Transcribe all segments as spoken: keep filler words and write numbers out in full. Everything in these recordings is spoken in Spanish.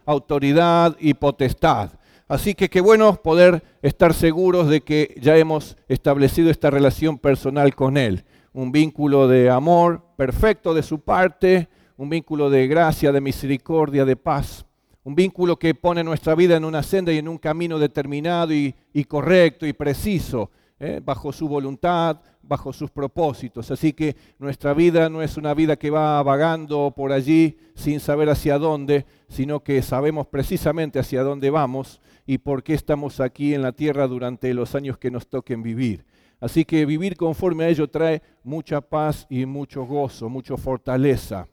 autoridad y potestad. Así que qué bueno poder estar seguros de que ya hemos establecido esta relación personal con Él. Un vínculo de amor perfecto de su parte, un vínculo de gracia, de misericordia, de paz. Un vínculo que pone nuestra vida en una senda y en un camino determinado y, y correcto y preciso, ¿eh? bajo su voluntad, bajo sus propósitos. Así que nuestra vida no es una vida que va vagando por allí sin saber hacia dónde, sino que sabemos precisamente hacia dónde vamos y por qué estamos aquí en la tierra durante los años que nos toquen vivir. Así que vivir conforme a ello trae mucha paz y mucho gozo, mucha fortaleza.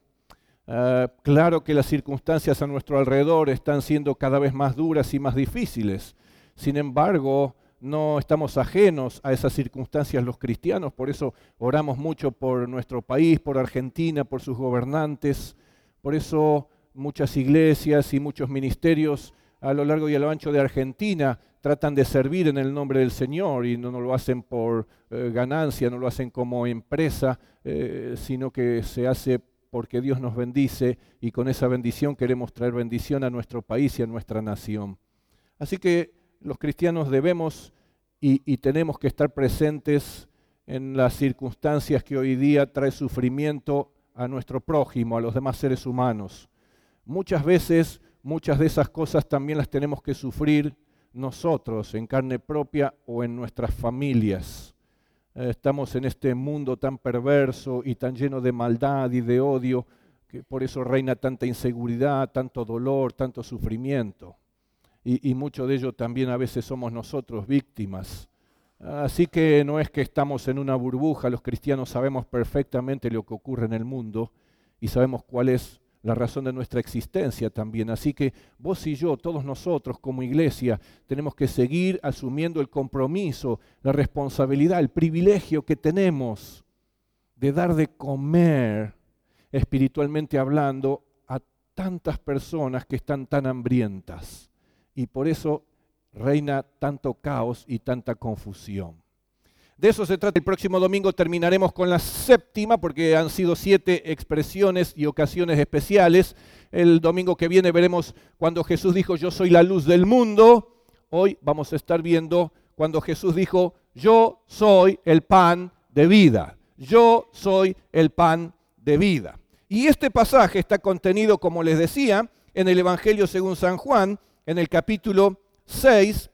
Uh, claro que las circunstancias a nuestro alrededor están siendo cada vez más duras y más difíciles. Sin embargo, no estamos ajenos a esas circunstancias los cristianos, por eso oramos mucho por nuestro país, por Argentina, por sus gobernantes. Por eso muchas iglesias y muchos ministerios a lo largo y a lo ancho de Argentina tratan de servir en el nombre del Señor y no, no lo hacen por eh, ganancia, no lo hacen como empresa, eh, sino que se hace porque Dios nos bendice y con esa bendición queremos traer bendición a nuestro país y a nuestra nación. Así que los cristianos debemos y, y tenemos que estar presentes en las circunstancias que hoy día trae sufrimiento a nuestro prójimo, a los demás seres humanos. Muchas veces, muchas de esas cosas también las tenemos que sufrir nosotros en carne propia o en nuestras familias. Estamos en este mundo tan perverso y tan lleno de maldad y de odio, que por eso reina tanta inseguridad, tanto dolor, tanto sufrimiento. Y, y mucho de ello también a veces somos nosotros víctimas. Así que no es que estamos en una burbuja, los cristianos sabemos perfectamente lo que ocurre en el mundo y sabemos cuál es la razón de nuestra existencia también. Así que vos y yo, todos nosotros como iglesia, tenemos que seguir asumiendo el compromiso, la responsabilidad, el privilegio que tenemos de dar de comer, espiritualmente hablando, a tantas personas que están tan hambrientas. Y por eso reina tanto caos y tanta confusión. De eso se trata. El próximo domingo terminaremos con la séptima, porque han sido siete expresiones y ocasiones especiales. El domingo que viene veremos cuando Jesús dijo, yo soy la luz del mundo. Hoy vamos a estar viendo cuando Jesús dijo, yo soy el pan de vida. Yo soy el pan de vida. Y este pasaje está contenido, como les decía, en el Evangelio según San Juan, en el capítulo seis,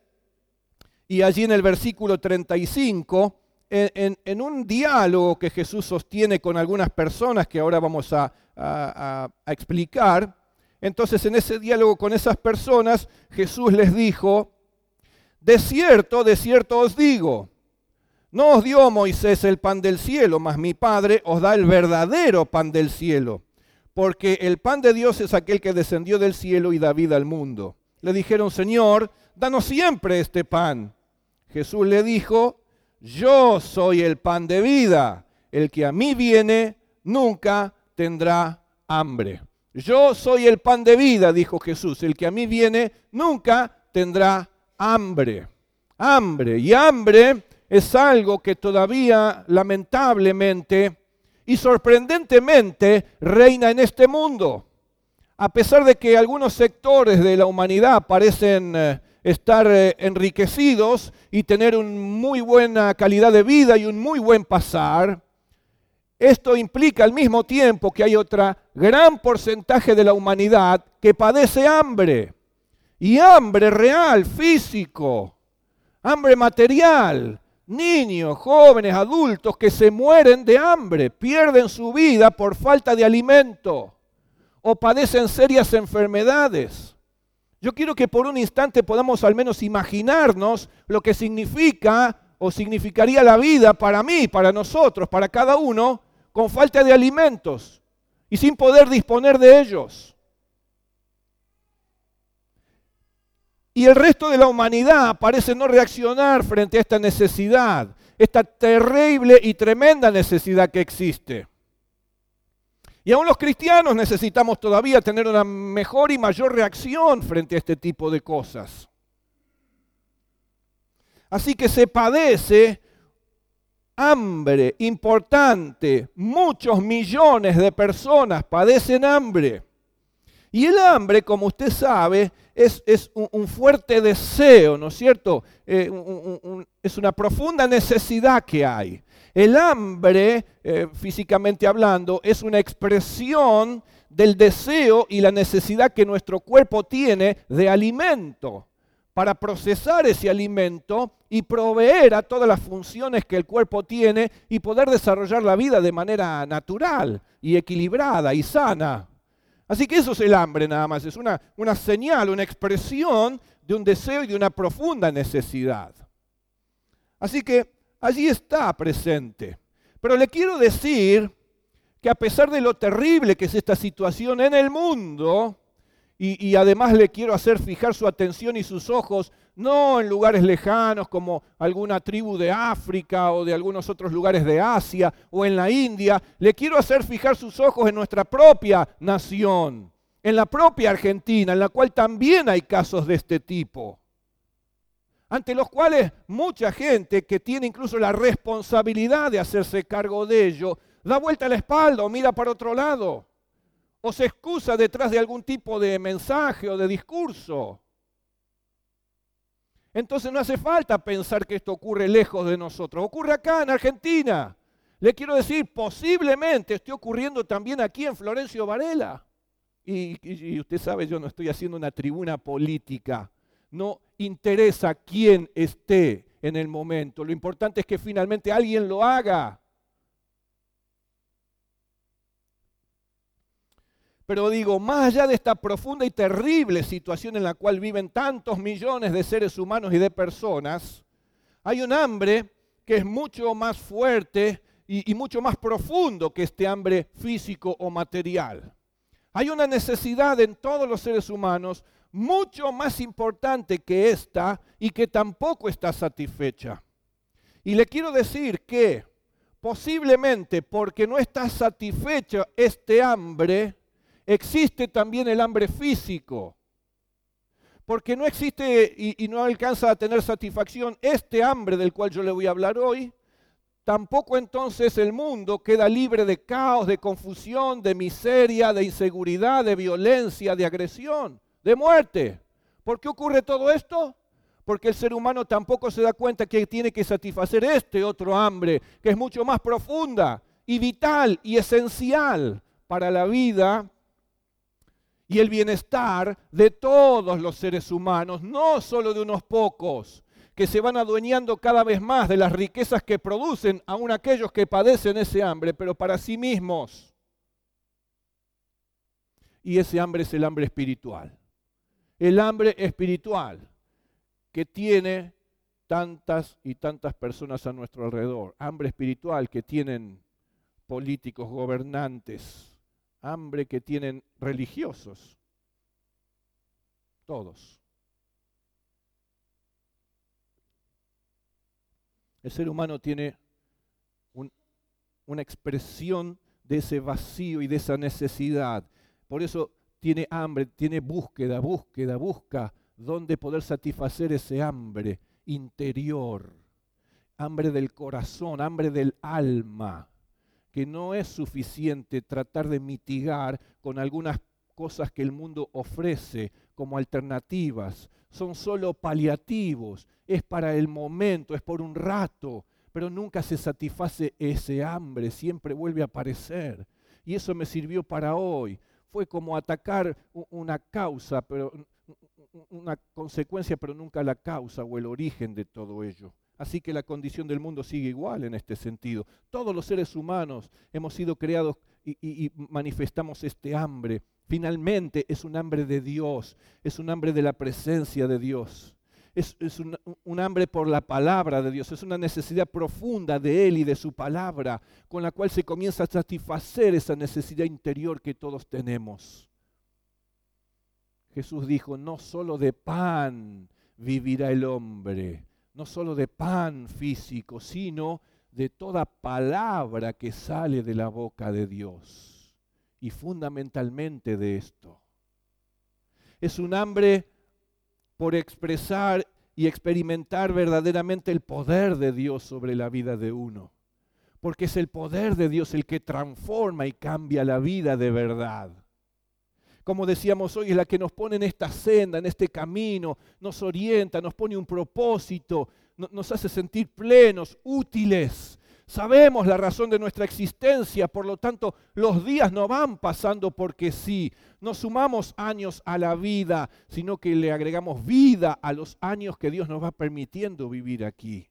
y allí en el versículo treinta y cinco, en, en, en un diálogo que Jesús sostiene con algunas personas que ahora vamos a, a, a explicar. Entonces en ese diálogo con esas personas, Jesús les dijo, de cierto, de cierto os digo, no os dio Moisés el pan del cielo, mas mi Padre os da el verdadero pan del cielo, porque el pan de Dios es aquel que descendió del cielo y da vida al mundo. Le dijeron, Señor, danos siempre este pan. Jesús le dijo, yo soy el pan de vida, el que a mí viene nunca tendrá hambre. Yo soy el pan de vida, dijo Jesús, el que a mí viene nunca tendrá hambre. Hambre, y hambre es algo que todavía lamentablemente y sorprendentemente reina en este mundo. A pesar de que algunos sectores de la humanidad parecen eh, estar eh, enriquecidos y tener una muy buena calidad de vida y un muy buen pasar, esto implica al mismo tiempo que hay otro gran porcentaje de la humanidad que padece hambre. Y hambre real, físico, hambre material. Niños, jóvenes, adultos que se mueren de hambre, pierden su vida por falta de alimento o padecen serias enfermedades. Yo quiero que por un instante podamos al menos imaginarnos lo que significa o significaría la vida para mí, para nosotros, para cada uno, con falta de alimentos y sin poder disponer de ellos. Y el resto de la humanidad parece no reaccionar frente a esta necesidad, esta terrible y tremenda necesidad que existe. Y aún los cristianos necesitamos todavía tener una mejor y mayor reacción frente a este tipo de cosas. Así que se padece hambre importante, muchos millones de personas padecen hambre. Y el hambre, como usted sabe, es, es un, un fuerte deseo, ¿no es cierto? Eh, un, un, un, es una profunda necesidad que hay. El hambre, eh, físicamente hablando, es una expresión del deseo y la necesidad que nuestro cuerpo tiene de alimento, para procesar ese alimento y proveer a todas las funciones que el cuerpo tiene y poder desarrollar la vida de manera natural y equilibrada y sana. Así que eso es el hambre nada más, es una, una señal, una expresión de un deseo y de una profunda necesidad. Así que allí está presente. Pero le quiero decir que a pesar de lo terrible que es esta situación en el mundo, y, y además le quiero hacer fijar su atención y sus ojos, no en lugares lejanos como alguna tribu de África o de algunos otros lugares de Asia o en la India, le quiero hacer fijar sus ojos en nuestra propia nación, en la propia Argentina, en la cual también hay casos de este tipo, ante los cuales mucha gente que tiene incluso la responsabilidad de hacerse cargo de ello, da vuelta a la espalda o mira para otro lado, o se excusa detrás de algún tipo de mensaje o de discurso. Entonces no hace falta pensar que esto ocurre lejos de nosotros, ocurre acá en Argentina. Le quiero decir, posiblemente esté ocurriendo también aquí en Florencio Varela. Y, y, y usted sabe, yo no estoy haciendo una tribuna política. No interesa quién esté en el momento. Lo importante es que finalmente alguien lo haga. Pero digo, más allá de esta profunda y terrible situación en la cual viven tantos millones de seres humanos y de personas, hay un hambre que es mucho más fuerte y, y mucho más profundo que este hambre físico o material. Hay una necesidad en todos los seres humanos mucho más importante que esta y que tampoco está satisfecha. Y le quiero decir que posiblemente porque no está satisfecho este hambre, existe también el hambre físico, porque no existe y, y no alcanza a tener satisfacción este hambre del cual yo le voy a hablar hoy, tampoco entonces el mundo queda libre de caos, de confusión, de miseria, de inseguridad, de violencia, de agresión, de muerte. ¿Por qué ocurre todo esto? Porque el ser humano tampoco se da cuenta que tiene que satisfacer este otro hambre, que es mucho más profunda y vital y esencial para la vida y el bienestar de todos los seres humanos, no solo de unos pocos, que se van adueñando cada vez más de las riquezas que producen aún aquellos que padecen ese hambre, pero para sí mismos. Y ese hambre es el hambre espiritual. El hambre espiritual que tiene tantas y tantas personas a nuestro alrededor. Hambre espiritual que tienen políticos, gobernantes, hambre que tienen religiosos, todos. El ser humano tiene un, una expresión de ese vacío y de esa necesidad. Por eso tiene hambre, tiene búsqueda, búsqueda, busca dónde poder satisfacer ese hambre interior, hambre del corazón, hambre del alma, que no es suficiente tratar de mitigar con algunas cosas que el mundo ofrece como alternativas. Son solo paliativos, es para el momento, es por un rato, pero nunca se satisface ese hambre, siempre vuelve a aparecer. Y eso me sirvió para hoy. Fue como atacar una causa, pero una consecuencia, pero nunca la causa o el origen de todo ello. Así que la condición del mundo sigue igual en este sentido. Todos los seres humanos hemos sido creados y, y, y manifestamos este hambre. Finalmente es un hambre de Dios, es un hambre de la presencia de Dios. Es, es un, un hambre por la palabra de Dios, es una necesidad profunda de Él y de su palabra, con la cual se comienza a satisfacer esa necesidad interior que todos tenemos. Jesús dijo, no solo de pan vivirá el hombre, no solo de pan físico, sino de toda palabra que sale de la boca de Dios. Y fundamentalmente de esto. Es un hambre por expresar y experimentar verdaderamente el poder de Dios sobre la vida de uno. Porque es el poder de Dios el que transforma y cambia la vida de verdad. como decíamos hoy, es la que nos pone en esta senda, en este camino, nos orienta, nos pone un propósito, nos hace sentir plenos, útiles. Sabemos la razón de nuestra existencia, por lo tanto los días no van pasando porque sí. No sumamos años a la vida, sino que le agregamos vida a los años que Dios nos va permitiendo vivir aquí.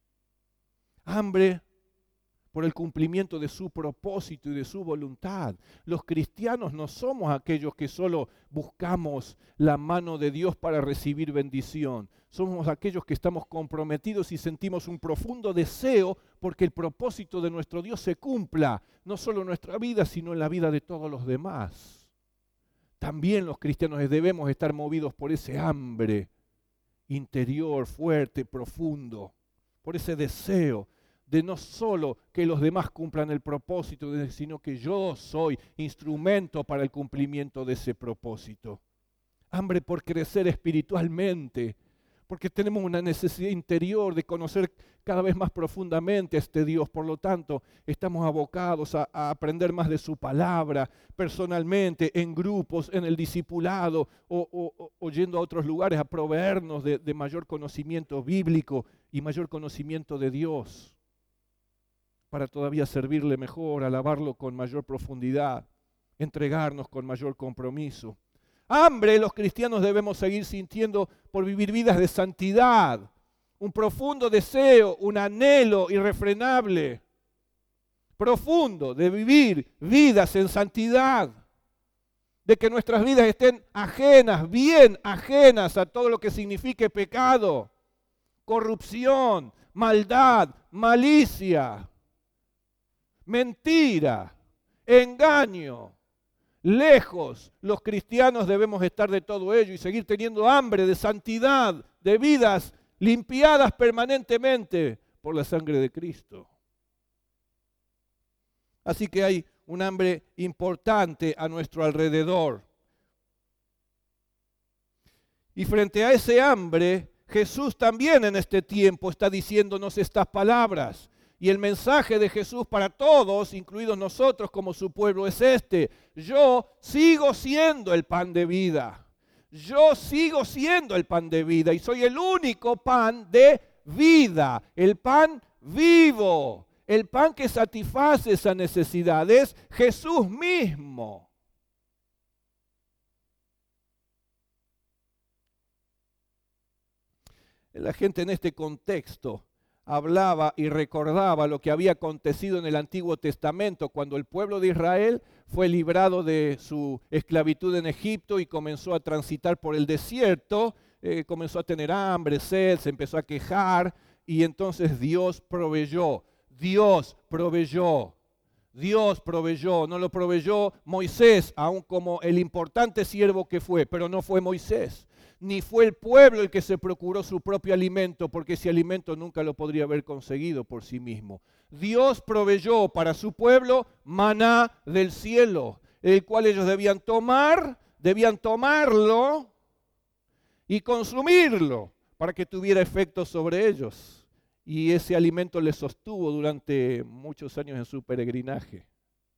Hambre por el cumplimiento de su propósito y de su voluntad. Los cristianos no somos aquellos que solo buscamos la mano de Dios para recibir bendición. Somos aquellos que estamos comprometidos y sentimos un profundo deseo porque el propósito de nuestro Dios se cumpla, no solo en nuestra vida, sino en la vida de todos los demás. También los cristianos debemos estar movidos por ese hambre interior, fuerte, profundo, por ese deseo de no solo que los demás cumplan el propósito, sino que yo soy instrumento para el cumplimiento de ese propósito. Hambre por crecer espiritualmente, porque tenemos una necesidad interior de conocer cada vez más profundamente a este Dios. Por lo tanto, estamos abocados a, a aprender más de su palabra, personalmente, en grupos, en el discipulado, o, o, o yendo a otros lugares a proveernos de, de mayor conocimiento bíblico y mayor conocimiento de Dios, para todavía servirle mejor, alabarlo con mayor profundidad, entregarnos con mayor compromiso. Hambre los cristianos debemos seguir sintiendo por vivir vidas de santidad, un profundo deseo, un anhelo irrefrenable, profundo de vivir vidas en santidad, de que nuestras vidas estén ajenas, bien ajenas a todo lo que signifique pecado, corrupción, maldad, malicia, mentira, engaño. Lejos, los cristianos debemos estar de todo ello y seguir teniendo hambre de santidad, de vidas limpiadas permanentemente por la sangre de Cristo. Así que hay un hambre importante a nuestro alrededor. Y frente a ese hambre, Jesús también en este tiempo está diciéndonos estas palabras. Y el mensaje de Jesús para todos, incluidos nosotros como su pueblo, es este: yo sigo siendo el pan de vida. Yo sigo siendo el pan de vida y soy el único pan de vida, el pan vivo, el pan que satisface esa necesidad. Es Jesús mismo. La gente en este contexto hablaba y recordaba lo que había acontecido en el Antiguo Testamento cuando el pueblo de Israel fue librado de su esclavitud en Egipto y comenzó a transitar por el desierto, eh, comenzó a tener hambre, sed, se empezó a quejar y entonces Dios proveyó, Dios proveyó, Dios proveyó, no lo proveyó Moisés, aun como el importante siervo que fue, pero no fue Moisés. Ni fue el pueblo el que se procuró su propio alimento, porque ese alimento nunca lo podría haber conseguido por sí mismo. Dios proveyó para su pueblo maná del cielo, el cual ellos debían tomar, debían tomarlo y consumirlo para que tuviera efecto sobre ellos. Y ese alimento les sostuvo durante muchos años en su peregrinaje.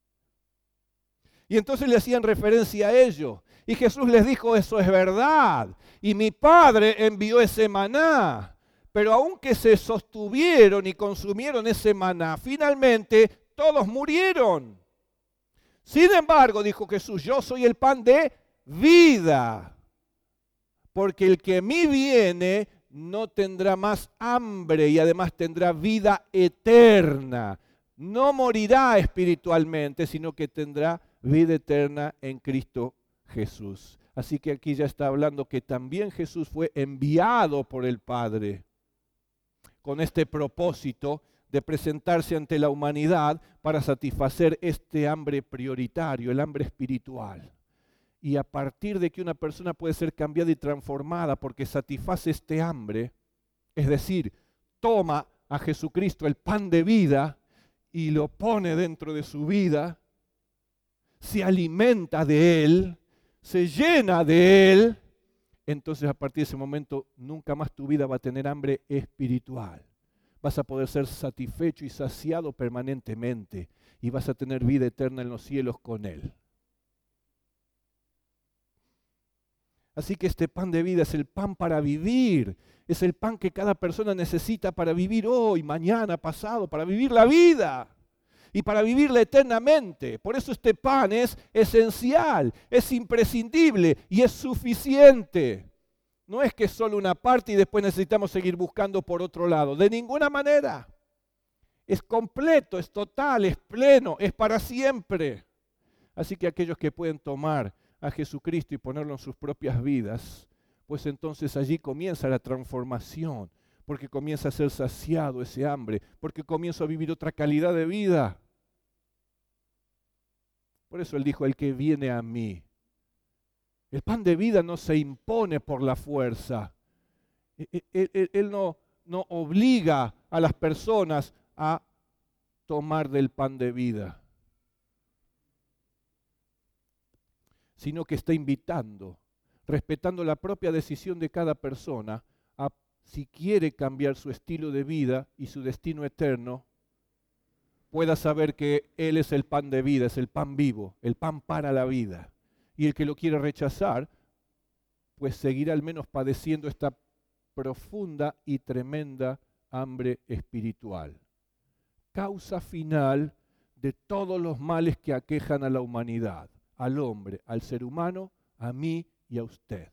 Y entonces le hacían referencia a ello. Y Jesús les dijo, eso es verdad. Y mi Padre envió ese maná. Pero aunque se sostuvieron y consumieron ese maná, finalmente todos murieron. Sin embargo, dijo Jesús, yo soy el pan de vida. Porque el que a mí viene no tendrá más hambre y además tendrá vida eterna. No morirá espiritualmente, sino que tendrá vida eterna en Cristo Jesús. Así que aquí ya está hablando que también Jesús fue enviado por el Padre con este propósito de presentarse ante la humanidad para satisfacer este hambre prioritario, el hambre espiritual. Y a partir de que una persona puede ser cambiada y transformada porque satisface este hambre, es decir, toma a Jesucristo, el pan de vida, y lo pone dentro de su vida, se alimenta de Él, se llena de Él, entonces a partir de ese momento nunca más tu vida va a tener hambre espiritual. Vas a poder ser satisfecho y saciado permanentemente y vas a tener vida eterna en los cielos con Él. Así que este pan de vida es el pan para vivir, es el pan que cada persona necesita para vivir hoy, mañana, pasado, para vivir la vida y para vivirla eternamente. Por eso este pan es esencial, es imprescindible y es suficiente. No es que es solo una parte y después necesitamos seguir buscando por otro lado, de ninguna manera. Es completo, es total, es pleno, es para siempre. Así que aquellos que pueden tomar a Jesucristo y ponerlo en sus propias vidas, pues entonces allí comienza la transformación, porque comienza a ser saciado ese hambre, porque comienzo a vivir otra calidad de vida. Por eso Él dijo, el que viene a mí. El pan de vida no se impone por la fuerza. Él, él, él no, no obliga a las personas a tomar del pan de vida, sino que está invitando, respetando la propia decisión de cada persona, a, si quiere cambiar su estilo de vida y su destino eterno, pueda saber que Él es el pan de vida, es el pan vivo, el pan para la vida. Y el que lo quiere rechazar, pues seguirá al menos padeciendo esta profunda y tremenda hambre espiritual. Causa final de todos los males que aquejan a la humanidad, al hombre, al ser humano, a mí y a usted.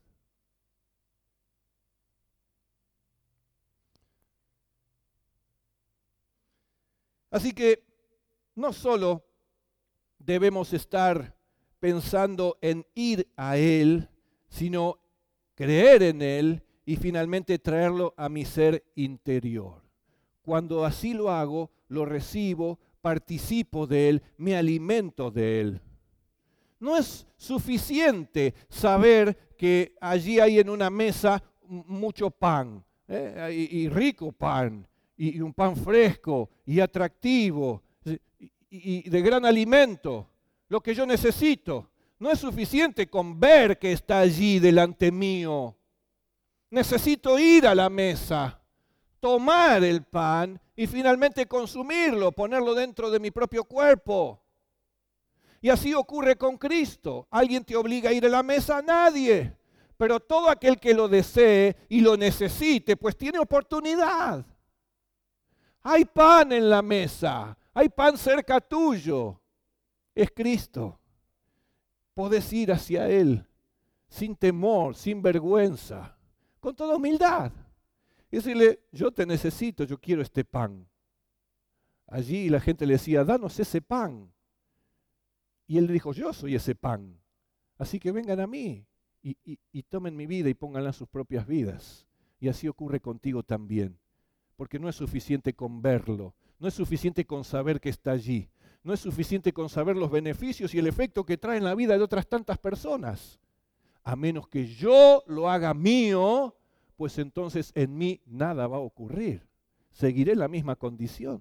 Así que no solo debemos estar pensando en ir a Él, sino creer en Él y finalmente traerlo a mi ser interior. Cuando así lo hago, lo recibo, participo de Él, me alimento de Él. No es suficiente saber que allí hay en una mesa mucho pan, ¿eh? y, y rico pan, y, y un pan fresco y atractivo, y, y de gran alimento, lo que yo necesito. No es suficiente con ver que está allí delante mío. Necesito ir a la mesa, tomar el pan y finalmente consumirlo, ponerlo dentro de mi propio cuerpo. Y así ocurre con Cristo. ¿Alguien te obliga a ir a la mesa? Nadie. Pero todo aquel que lo desee y lo necesite, pues tiene oportunidad. Hay pan en la mesa, hay pan cerca tuyo. Es Cristo. Podés ir hacia Él sin temor, sin vergüenza, con toda humildad. Y decirle, yo te necesito, yo quiero este pan. Allí la gente le decía, danos ese pan. Y Él dijo, yo soy ese pan. Así que vengan a mí y, y, y tomen mi vida y pónganla en sus propias vidas. Y así ocurre contigo también. Porque no es suficiente con verlo, no es suficiente con saber que está allí, no es suficiente con saber los beneficios y el efecto que trae en la vida de otras tantas personas. A menos que yo lo haga mío, pues entonces en mí nada va a ocurrir. Seguiré en la misma condición.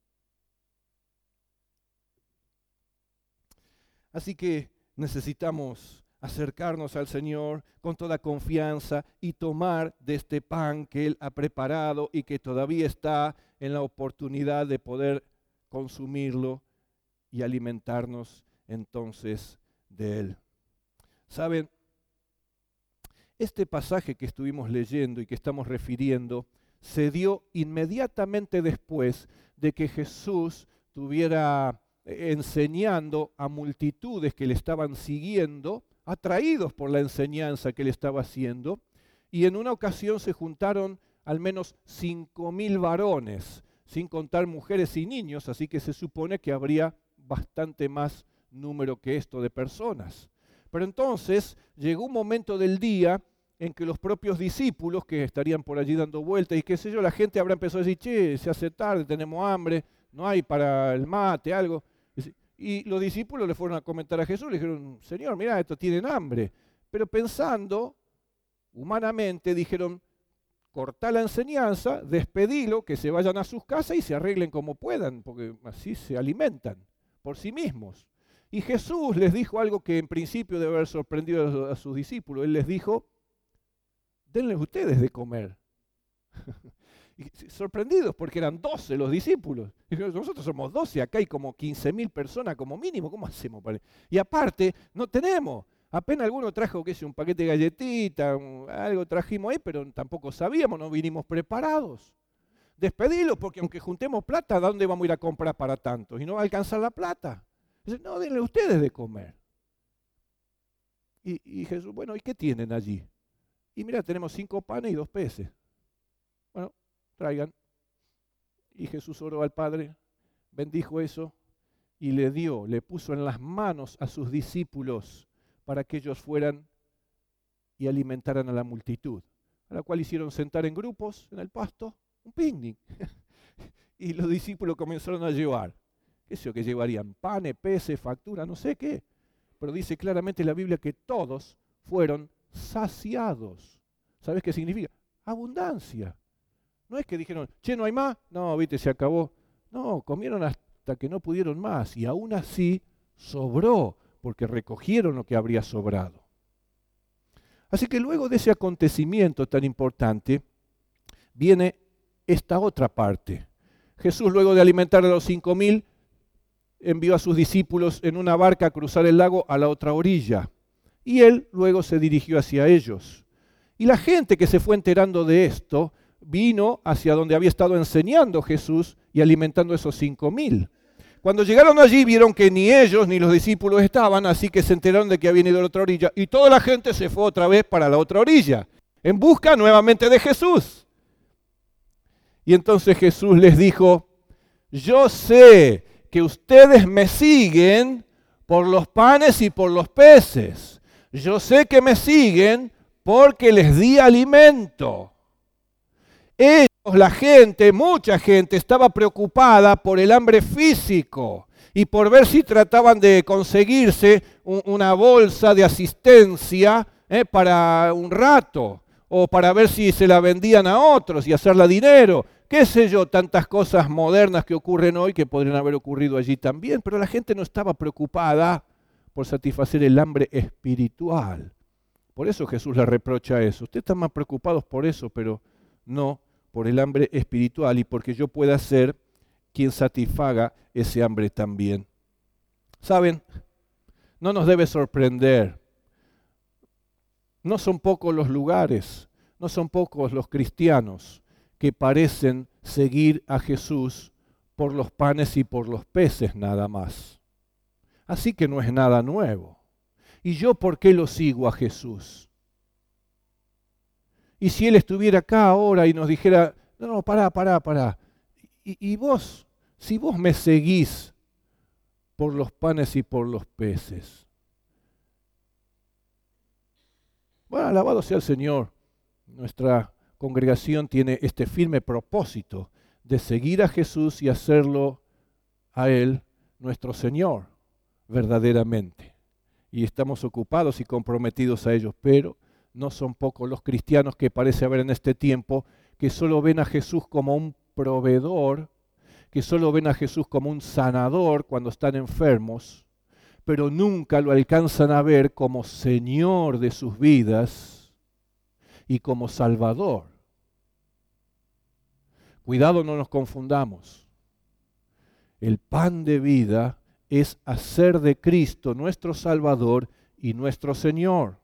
Así que necesitamos acercarnos al Señor con toda confianza y tomar de este pan que Él ha preparado y que todavía está en la oportunidad de poder consumirlo y alimentarnos entonces de Él. ¿Saben? Este pasaje que estuvimos leyendo y que estamos refiriendo se dio inmediatamente después de que Jesús tuviera enseñando a multitudes que le estaban siguiendo, atraídos por la enseñanza que le estaba haciendo, y en una ocasión se juntaron al menos cinco mil varones, sin contar mujeres y niños, así que se supone que habría bastante más número que esto de personas. Pero entonces llegó un momento del día en que los propios discípulos que estarían por allí dando vueltas y qué sé yo, la gente habrá empezado a decir, che, se hace tarde, tenemos hambre, no hay para el mate, algo. Y los discípulos le fueron a comentar a Jesús, le dijeron, Señor, mira, estos tienen hambre. Pero pensando humanamente, dijeron, cortá la enseñanza, despedilo, que se vayan a sus casas y se arreglen como puedan, porque así se alimentan por sí mismos. Y Jesús les dijo algo que en principio debe haber sorprendido a sus discípulos. Él les dijo, denles ustedes de comer. Y sorprendidos porque eran doce los discípulos. Y nosotros somos doce, acá hay como quince mil personas como mínimo, ¿cómo hacemos? Y aparte, no tenemos. Apenas alguno trajo, qué sé, un paquete de galletitas, algo trajimos ahí, pero tampoco sabíamos, no vinimos preparados. Despedilos, porque aunque juntemos plata, ¿a dónde vamos a ir a comprar para tantos? Y no va a alcanzar la plata. Dice, no, denle ustedes de comer. Y, y Jesús, bueno, ¿y qué tienen allí? Y mira, tenemos cinco panes y dos peces. Bueno, traigan. Y Jesús oró al Padre, bendijo eso y le dio, le puso en las manos a sus discípulos para que ellos fueran y alimentaran a la multitud. A la cual hicieron sentar en grupos en el pasto, un picnic. Y los discípulos comenzaron a llevar. ¿Qué sé yo? Que llevarían panes, peces, factura, no sé qué. Pero dice claramente la Biblia que todos fueron saciados. ¿Sabes qué significa? Abundancia. No es que dijeron, che, ¿no hay más? No, viste, se acabó. No, comieron hasta que no pudieron más. Y aún así sobró, porque recogieron lo que habría sobrado. Así que luego de ese acontecimiento tan importante, viene esta otra parte. Jesús, luego de alimentar a los cinco mil, envió a sus discípulos en una barca a cruzar el lago a la otra orilla. Y él luego se dirigió hacia ellos. Y la gente que se fue enterando de esto, vino hacia donde había estado enseñando Jesús y alimentando a esos cinco mil. Cuando llegaron allí vieron que ni ellos ni los discípulos estaban, así que se enteraron de que habían ido a la otra orilla. Y toda la gente se fue otra vez para la otra orilla, en busca nuevamente de Jesús. Y entonces Jesús les dijo, yo sé que ustedes me siguen por los panes y por los peces. Yo sé que me siguen porque les di alimento. Ellos, la gente, mucha gente, estaba preocupada por el hambre físico y por ver si trataban de conseguirse un, una bolsa de asistencia eh, para un rato, o para ver si se la vendían a otros y hacerla dinero. Qué sé yo, tantas cosas modernas que ocurren hoy que podrían haber ocurrido allí también, pero la gente no estaba preocupada por satisfacer el hambre espiritual. Por eso Jesús le reprocha eso. Ustedes están más preocupados por eso, pero no por el hambre espiritual y porque yo pueda ser quien satisfaga ese hambre también. ¿Saben? No nos debe sorprender. No son pocos los lugares, no son pocos los cristianos que parecen seguir a Jesús por los panes y por los peces nada más. Así que no es nada nuevo. ¿Y yo por qué lo sigo a Jesús? Y si Él estuviera acá ahora y nos dijera, no, no, pará, pará, pará. Y, y vos, si vos me seguís por los panes y por los peces. Bueno, alabado sea el Señor. Nuestra congregación tiene este firme propósito de seguir a Jesús y hacerlo a Él nuestro Señor, verdaderamente. Y estamos ocupados y comprometidos a ellos, pero no son pocos los cristianos que parece haber en este tiempo que solo ven a Jesús como un proveedor, que solo ven a Jesús como un sanador cuando están enfermos, pero nunca lo alcanzan a ver como Señor de sus vidas y como Salvador. Cuidado, no nos confundamos. El pan de vida es hacer de Cristo nuestro Salvador y nuestro Señor.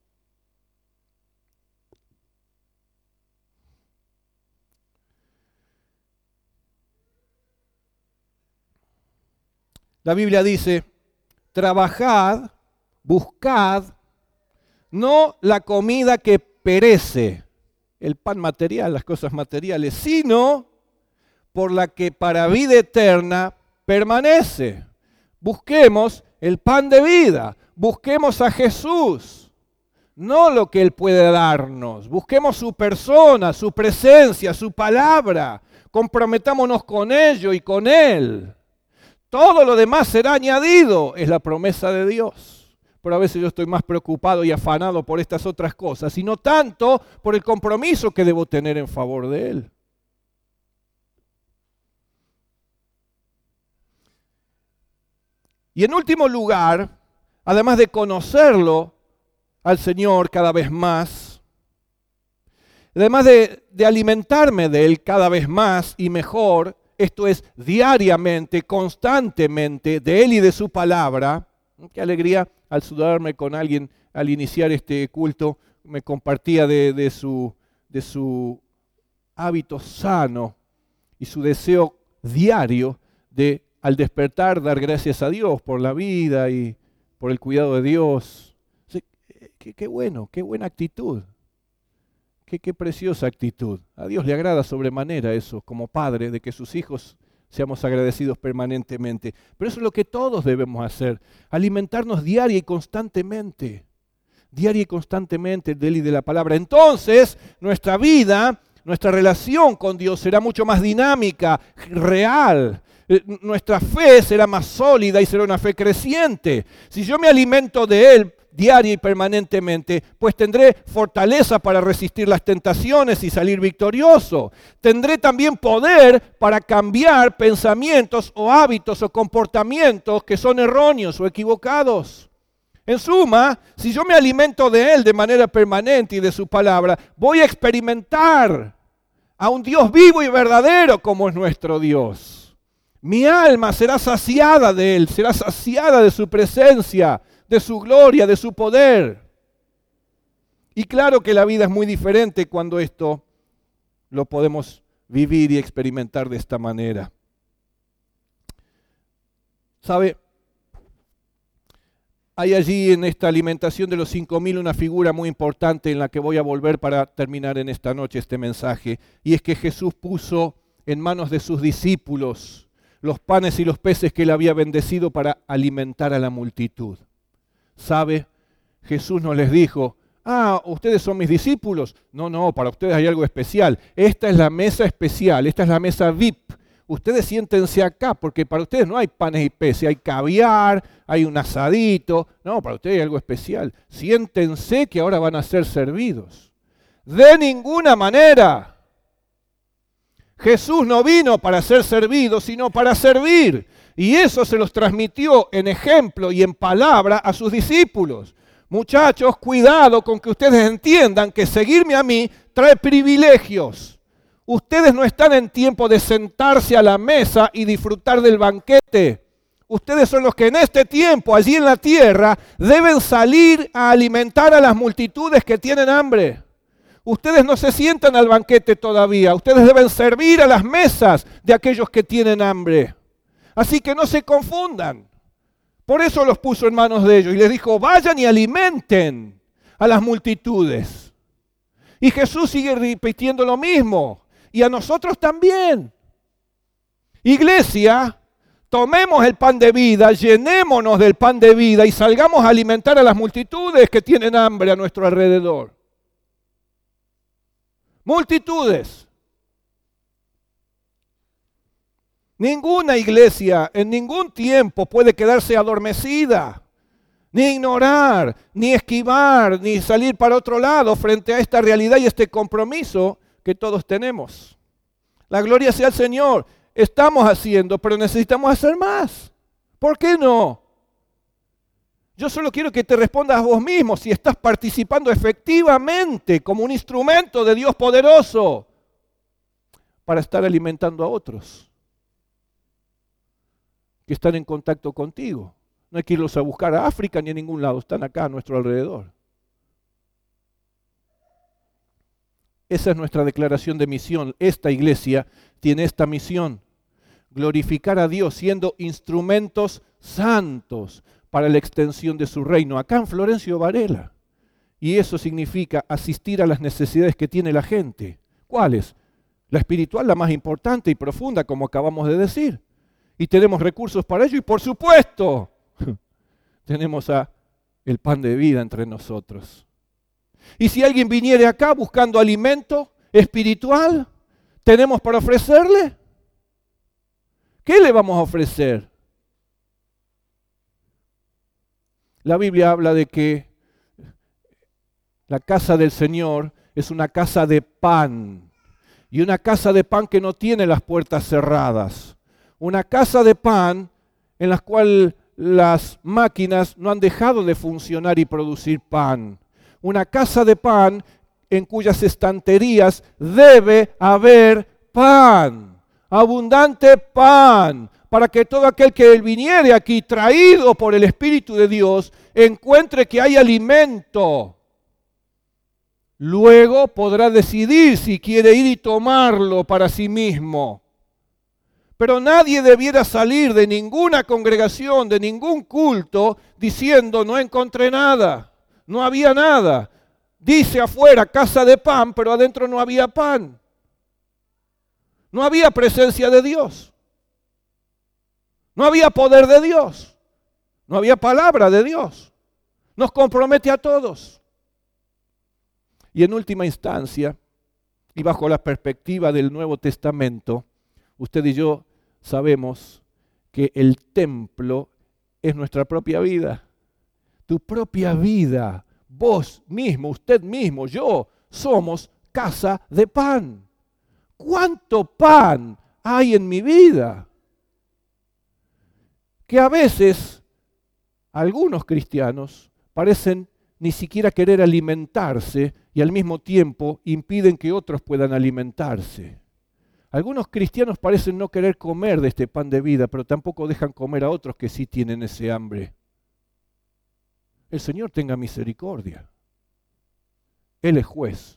La Biblia dice, trabajad, buscad, no la comida que perece, el pan material, las cosas materiales, sino por la que para vida eterna permanece. Busquemos el pan de vida, busquemos a Jesús, no lo que Él puede darnos. Busquemos su persona, su presencia, su palabra. Comprometámonos con ello y con Él. Todo lo demás será añadido, es la promesa de Dios. Pero a veces yo estoy más preocupado y afanado por estas otras cosas, y no tanto por el compromiso que debo tener en favor de Él. Y en último lugar, además de conocerlo al Señor cada vez más, además de, de alimentarme de Él cada vez más y mejor, esto es diariamente, constantemente, de Él y de su palabra. Qué alegría al saludarme con alguien al iniciar este culto, me compartía de, de, su, de su hábito sano y su deseo diario de, al despertar, dar gracias a Dios por la vida y por el cuidado de Dios. Qué, qué bueno, qué buena actitud. Qué, qué preciosa actitud. A Dios le agrada sobremanera eso, como padre, de que sus hijos seamos agradecidos permanentemente. Pero eso es lo que todos debemos hacer, alimentarnos diaria y constantemente. Diaria y constantemente del y de la palabra. Entonces, nuestra vida, nuestra relación con Dios será mucho más dinámica, real. Nuestra fe será más sólida y será una fe creciente. Si yo me alimento de Él diaria y permanentemente, pues tendré fortaleza para resistir las tentaciones y salir victorioso. Tendré también poder para cambiar pensamientos o hábitos o comportamientos que son erróneos o equivocados. En suma, si yo me alimento de Él de manera permanente y de su palabra, voy a experimentar a un Dios vivo y verdadero como es nuestro Dios. Mi alma será saciada de Él, será saciada de su presencia, de su gloria, de su poder. Y claro que la vida es muy diferente cuando esto lo podemos vivir y experimentar de esta manera. ¿Sabe? Hay allí en esta alimentación de los cinco mil una figura muy importante en la que voy a volver para terminar en esta noche este mensaje. Y es que Jesús puso en manos de sus discípulos los panes y los peces que Él había bendecido para alimentar a la multitud. ¿Sabe? Jesús no les dijo, ah, ¿ustedes son mis discípulos? No, no, para ustedes hay algo especial. Esta es la mesa especial, esta es la mesa V I P. Ustedes siéntense acá, porque para ustedes no hay panes y peces, hay caviar, hay un asadito. No, para ustedes hay algo especial. Siéntense que ahora van a ser servidos. De ninguna manera. Jesús no vino para ser servido, sino para servir. Y eso se los transmitió en ejemplo y en palabra a sus discípulos. Muchachos, cuidado con que ustedes entiendan que seguirme a mí trae privilegios. Ustedes no están en tiempo de sentarse a la mesa y disfrutar del banquete. Ustedes son los que en este tiempo, allí en la tierra, deben salir a alimentar a las multitudes que tienen hambre. Ustedes no se sientan al banquete todavía. Ustedes deben servir a las mesas de aquellos que tienen hambre. Así que no se confundan. Por eso los puso en manos de ellos y les dijo, vayan y alimenten a las multitudes. Y Jesús sigue repitiendo lo mismo. Y a nosotros también. Iglesia, tomemos el pan de vida, llenémonos del pan de vida y salgamos a alimentar a las multitudes que tienen hambre a nuestro alrededor. Multitudes. Ninguna iglesia en ningún tiempo puede quedarse adormecida, ni ignorar, ni esquivar, ni salir para otro lado frente a esta realidad y este compromiso que todos tenemos. La gloria sea al Señor. Estamos haciendo, pero necesitamos hacer más. ¿Por qué no? Yo solo quiero que te respondas a vos mismo si estás participando efectivamente como un instrumento de Dios poderoso para estar alimentando a otros que están en contacto contigo. No hay que irlos a buscar a África ni a ningún lado, están acá a nuestro alrededor. Esa es nuestra declaración de misión. Esta iglesia tiene esta misión, glorificar a Dios siendo instrumentos santos para la extensión de su reino, acá en Florencio Varela. Y eso significa asistir a las necesidades que tiene la gente. ¿Cuáles? La espiritual, la más importante y profunda, como acabamos de decir. Y tenemos recursos para ello y por supuesto, tenemos a el pan de vida entre nosotros. Y si alguien viniere acá buscando alimento espiritual, ¿tenemos para ofrecerle? ¿Qué le vamos a ofrecer? La Biblia habla de que la casa del Señor es una casa de pan. Y una casa de pan que no tiene las puertas cerradas. Una casa de pan en la cual las máquinas no han dejado de funcionar y producir pan. Una casa de pan en cuyas estanterías debe haber pan, abundante pan, para que todo aquel que viniere aquí, traído por el Espíritu de Dios, encuentre que hay alimento. Luego podrá decidir si quiere ir y tomarlo para sí mismo. Pero nadie debiera salir de ninguna congregación, de ningún culto, diciendo, no encontré nada, no había nada. Dice afuera, casa de pan, pero adentro no había pan. No había presencia de Dios. No había poder de Dios. No había palabra de Dios. Nos compromete a todos. Y en última instancia, y bajo la perspectiva del Nuevo Testamento, usted y yo sabemos que el templo es nuestra propia vida. Tu propia vida, vos mismo, usted mismo, yo, somos casa de pan. ¿Cuánto pan hay en mi vida? Que a veces algunos cristianos parecen ni siquiera querer alimentarse y al mismo tiempo impiden que otros puedan alimentarse. Algunos cristianos parecen no querer comer de este pan de vida, pero tampoco dejan comer a otros que sí tienen ese hambre. El Señor tenga misericordia. Él es juez.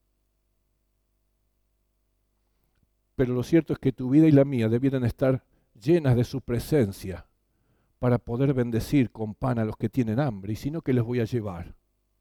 Pero lo cierto es que tu vida y la mía debieran estar llenas de su presencia para poder bendecir con pan a los que tienen hambre, y si no, ¿qué les voy a llevar?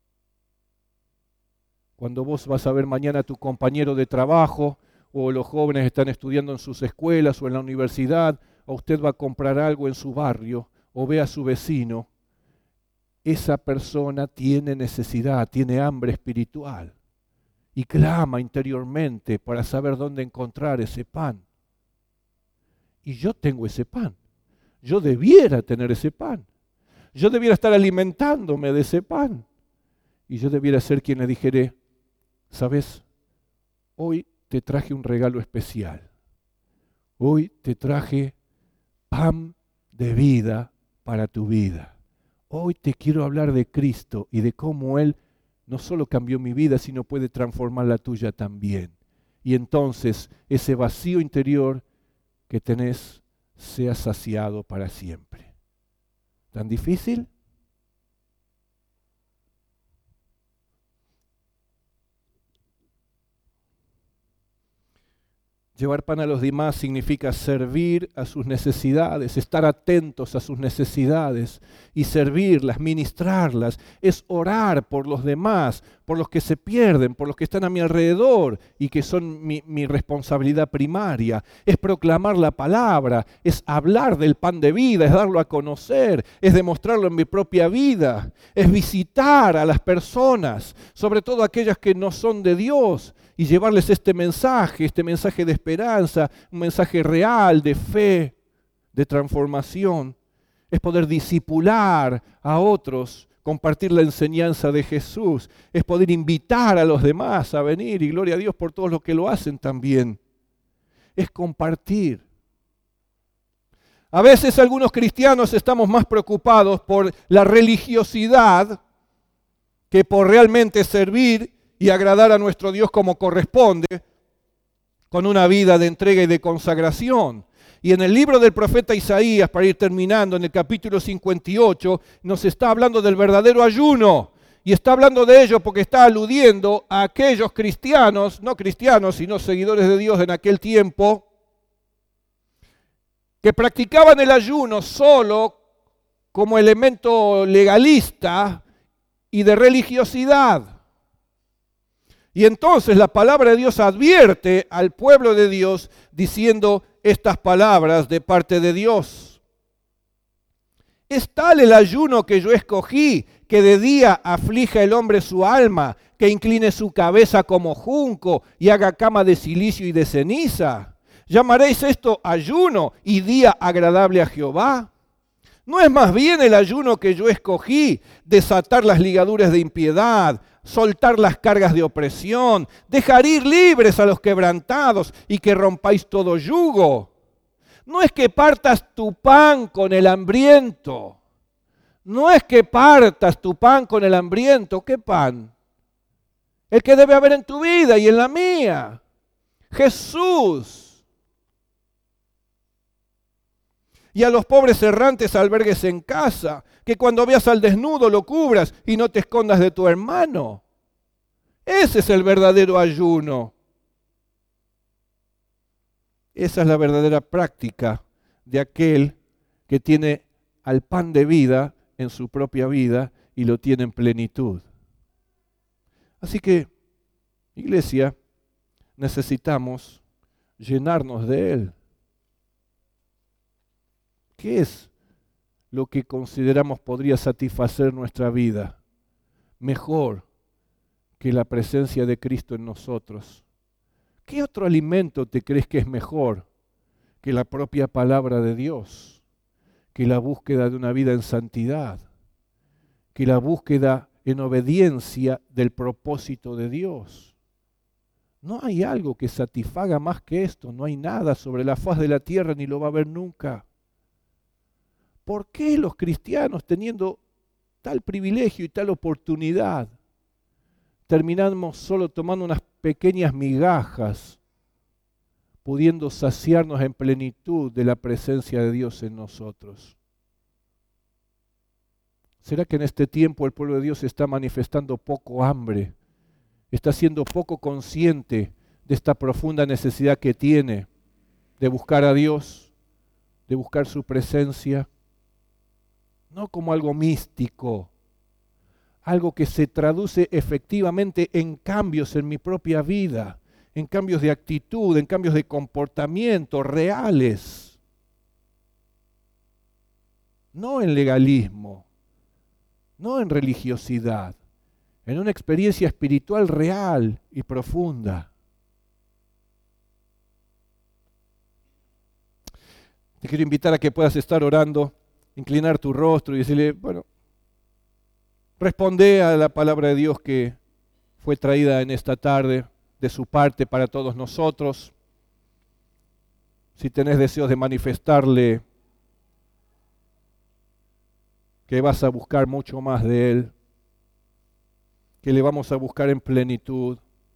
Cuando vos vas a ver mañana a tu compañero de trabajo, o los jóvenes están estudiando en sus escuelas o en la universidad, o usted va a comprar algo en su barrio, o ve a su vecino, esa persona tiene necesidad, tiene hambre espiritual, y clama interiormente para saber dónde encontrar ese pan. Y yo tengo ese pan. Yo debiera tener ese pan. Yo debiera estar alimentándome de ese pan. Y yo debiera ser quien le dijere, ¿sabes? Hoy te traje un regalo especial. Hoy te traje pan de vida para tu vida. Hoy te quiero hablar de Cristo y de cómo Él no solo cambió mi vida, sino puede transformar la tuya también. Y entonces ese vacío interior que tenés sea saciado para siempre. ¿Tan difícil? Llevar pan a los demás significa servir a sus necesidades, estar atentos a sus necesidades y servirlas, ministrarlas. Es orar por los demás, por los que se pierden, por los que están a mi alrededor y que son mi, mi responsabilidad primaria. Es proclamar la palabra, es hablar del pan de vida, es darlo a conocer, es demostrarlo en mi propia vida, es visitar a las personas, sobre todo aquellas que no son de Dios, y llevarles este mensaje, este mensaje de esperanza, un mensaje real, de fe, de transformación. Es poder discipular a otros, compartir la enseñanza de Jesús. Es poder invitar a los demás a venir, y gloria a Dios por todos los que lo hacen también. Es compartir. A veces algunos cristianos estamos más preocupados por la religiosidad que por realmente servir y agradar a nuestro Dios como corresponde, con una vida de entrega y de consagración. Y en el libro del profeta Isaías, para ir terminando, en el capítulo cincuenta y ocho, nos está hablando del verdadero ayuno. Y está hablando de ello porque está aludiendo a aquellos cristianos, no cristianos, sino seguidores de Dios en aquel tiempo, que practicaban el ayuno solo como elemento legalista y de religiosidad. Y entonces la palabra de Dios advierte al pueblo de Dios diciendo estas palabras de parte de Dios. Es tal el ayuno que yo escogí, que de día aflija el hombre su alma, que incline su cabeza como junco y haga cama de cilicio y de ceniza. ¿Llamaréis esto ayuno y día agradable a Jehová? ¿No es más bien el ayuno que yo escogí, desatar las ligaduras de impiedad, soltar las cargas de opresión, dejar ir libres a los quebrantados y que rompáis todo yugo? No es que partas tu pan con el hambriento. No es que partas tu pan con el hambriento. ¿Qué pan? El que debe haber en tu vida y en la mía. Jesús. Y a los pobres errantes albergues en casa, que cuando veas al desnudo lo cubras y no te escondas de tu hermano. Ese es el verdadero ayuno. Esa es la verdadera práctica de aquel que tiene al pan de vida en su propia vida y lo tiene en plenitud. Así que, iglesia, necesitamos llenarnos de Él. ¿Qué es lo que consideramos podría satisfacer nuestra vida mejor que la presencia de Cristo en nosotros? ¿Qué otro alimento te crees que es mejor que la propia palabra de Dios? Que la búsqueda de una vida en santidad, que la búsqueda en obediencia del propósito de Dios. No hay algo que satisfaga más que esto, no hay nada sobre la faz de la tierra ni lo va a haber nunca. ¿Por qué los cristianos, teniendo tal privilegio y tal oportunidad, terminamos solo tomando unas pequeñas migajas, pudiendo saciarnos en plenitud de la presencia de Dios en nosotros? ¿Será que en este tiempo el pueblo de Dios está manifestando poco hambre? ¿Está siendo poco consciente de esta profunda necesidad que tiene de buscar a Dios, de buscar su presencia? No como algo místico, algo que se traduce efectivamente en cambios en mi propia vida, en cambios de actitud, en cambios de comportamiento reales. No en legalismo, no en religiosidad, en una experiencia espiritual real y profunda. Te quiero invitar a que puedas estar orando, inclinar tu rostro y decirle, bueno, responde a la palabra de Dios que fue traída en esta tarde de su parte para todos nosotros. Si tenés deseos de manifestarle que vas a buscar mucho más de Él, que le vamos a buscar en plenitud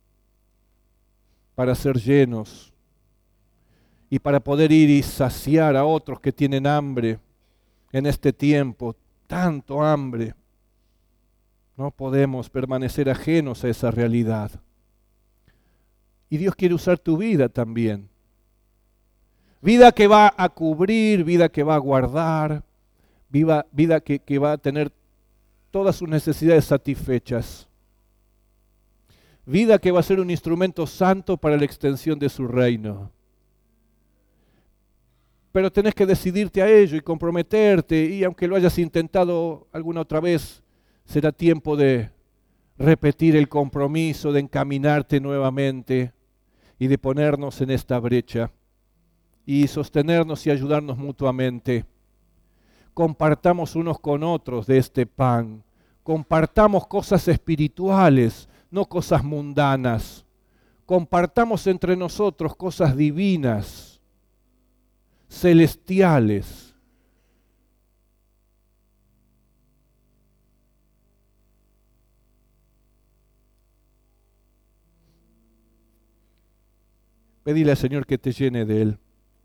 para ser llenos y para poder ir y saciar a otros que tienen hambre en este tiempo, tanto hambre. No podemos permanecer ajenos a esa realidad. Y Dios quiere usar tu vida también. Vida que va a cubrir, vida que va a guardar, vida, vida que, que va a tener todas sus necesidades satisfechas. Vida que va a ser un instrumento santo para la extensión de su reino. Pero tenés que decidirte a ello y comprometerte, y aunque lo hayas intentado alguna otra vez, será tiempo de repetir el compromiso, de encaminarte nuevamente y de ponernos en esta brecha y sostenernos y ayudarnos mutuamente. Compartamos unos con otros de este pan, compartamos cosas espirituales, no cosas mundanas. Compartamos entre nosotros cosas divinas, celestiales. Pedile al Señor que te llene de Él.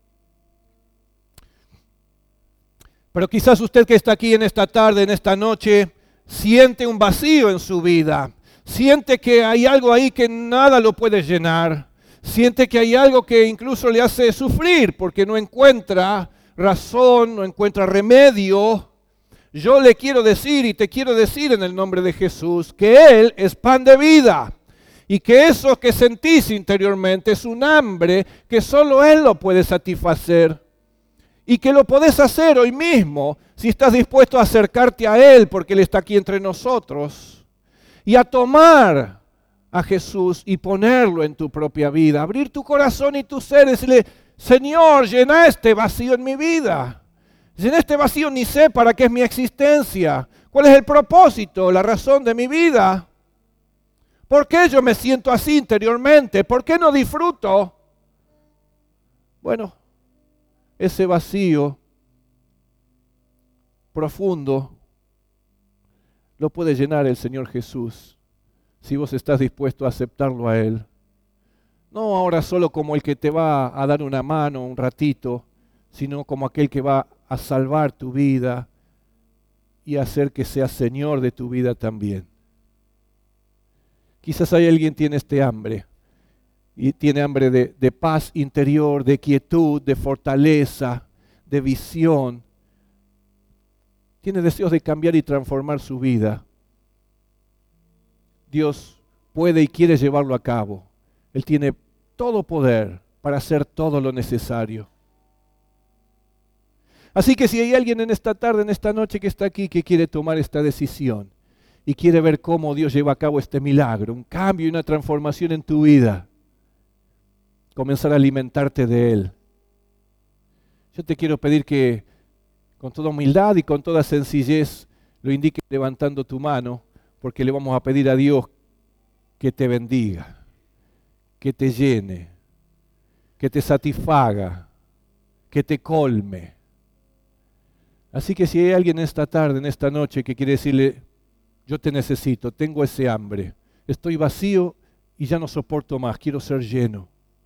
Pero quizás usted que está aquí en esta tarde, en esta noche, siente un vacío en su vida. Siente que hay algo ahí que nada lo puede llenar. Siente que hay algo que incluso le hace sufrir porque no encuentra razón, no encuentra remedio. Yo le quiero decir y te quiero decir en el nombre de Jesús que Él es pan de vida y que eso que sentís interiormente es un hambre que solo Él lo puede satisfacer y que lo podés hacer hoy mismo si estás dispuesto a acercarte a Él porque Él está aquí entre nosotros y a tomar a Jesús y ponerlo en tu propia vida, abrir tu corazón y tu ser y decirle, Señor, llena este vacío en mi vida. Llena este vacío, ni sé para qué es mi existencia. ¿Cuál es el propósito, la razón de mi vida? ¿Por qué yo me siento así interiormente? ¿Por qué no disfruto? Bueno, ese vacío profundo lo puede llenar el Señor Jesús. Si vos estás dispuesto a aceptarlo a Él. No ahora solo como el que te va a dar una mano un ratito, sino como aquel que va a salvar tu vida y a hacer que seas Señor de tu vida también. Quizás hay alguien que tiene este hambre, y tiene hambre de, de paz interior, de quietud, de fortaleza, de visión. Tiene deseos de cambiar y transformar su vida. Dios puede y quiere llevarlo a cabo. Él tiene todo poder para hacer todo lo necesario. Así que si hay alguien en esta tarde, en esta noche que está aquí, que quiere tomar esta decisión y quiere ver cómo Dios lleva a cabo este milagro, un cambio y una transformación en tu vida, comenzar a alimentarte de Él, yo te quiero pedir que con toda humildad y con toda sencillez lo indiques levantando tu mano, porque le vamos a pedir a Dios que te bendiga, que te llene, que te satisfaga, que te colme. Así que si hay alguien en esta tarde, en esta noche, que quiere decirle, yo te necesito, tengo ese hambre, estoy vacío y ya no soporto más, quiero ser lleno.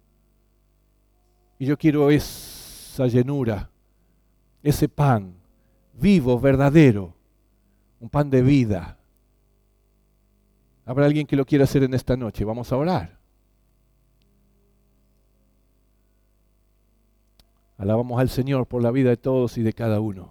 Y yo quiero esa llenura, ese pan vivo, verdadero, un pan de vida. ¿Habrá alguien que lo quiera hacer en esta noche? Vamos a orar. Alabamos al Señor por la vida de todos y de cada uno.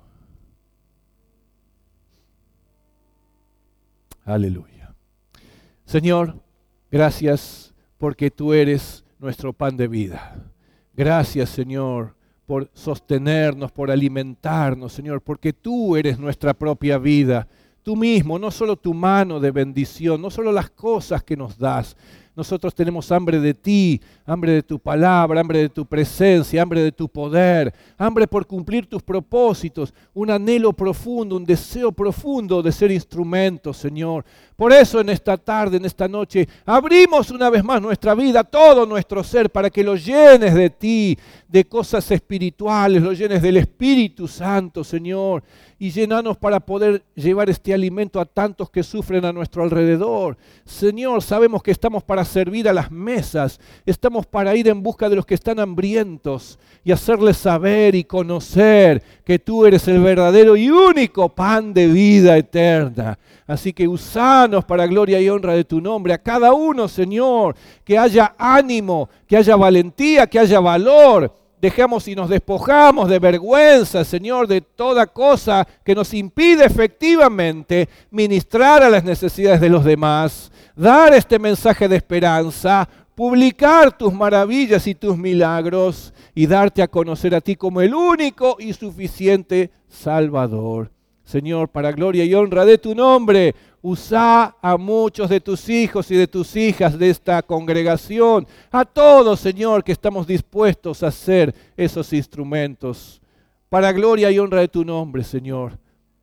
Aleluya. Señor, gracias porque tú eres nuestro pan de vida. Gracias, Señor, por sostenernos, por alimentarnos, Señor, porque tú eres nuestra propia vida. Tú mismo, no solo tu mano de bendición, no solo las cosas que nos das. Nosotros tenemos hambre de ti, hambre de tu palabra, hambre de tu presencia, hambre de tu poder, hambre por cumplir tus propósitos, un anhelo profundo, un deseo profundo de ser instrumentos, Señor. Por eso en esta tarde, en esta noche, abrimos una vez más nuestra vida, todo nuestro ser, para que lo llenes de ti, de cosas espirituales, lo llenes del Espíritu Santo, Señor, y llenanos para poder llevar este alimento a tantos que sufren a nuestro alrededor. Señor, sabemos que estamos para servir a las mesas, estamos para ir en busca de los que están hambrientos y hacerles saber y conocer que tú eres el verdadero y único pan de vida eterna. Así que usanos para gloria y honra de tu nombre, a cada uno, Señor, que haya ánimo, que haya valentía, que haya valor. Dejamos y nos despojamos de vergüenza, Señor, de toda cosa que nos impide efectivamente ministrar a las necesidades de los demás, dar este mensaje de esperanza, publicar tus maravillas y tus milagros y darte a conocer a ti como el único y suficiente Salvador. Señor, para gloria y honra de tu nombre, usa a muchos de tus hijos y de tus hijas de esta congregación, a todos, Señor, que estamos dispuestos a ser esos instrumentos, para gloria y honra de tu nombre, Señor,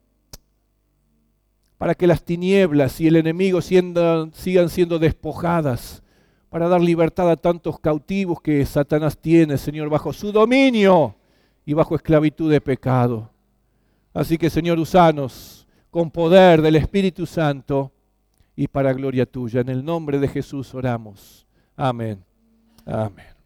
para que las tinieblas y el enemigo siendan, sigan siendo despojadas, para dar libertad a tantos cautivos que Satanás tiene, Señor, bajo su dominio y bajo esclavitud de pecado. Así que, Señor, usanos con poder del Espíritu Santo y para gloria tuya. En el nombre de Jesús oramos. Amén. Amén.